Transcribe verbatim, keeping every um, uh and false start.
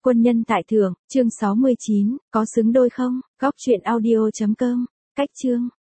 Quân nhân tại thượng, chương sáu mươi chín, có xứng đôi không? Góc truyện audio chấm com, cách chương.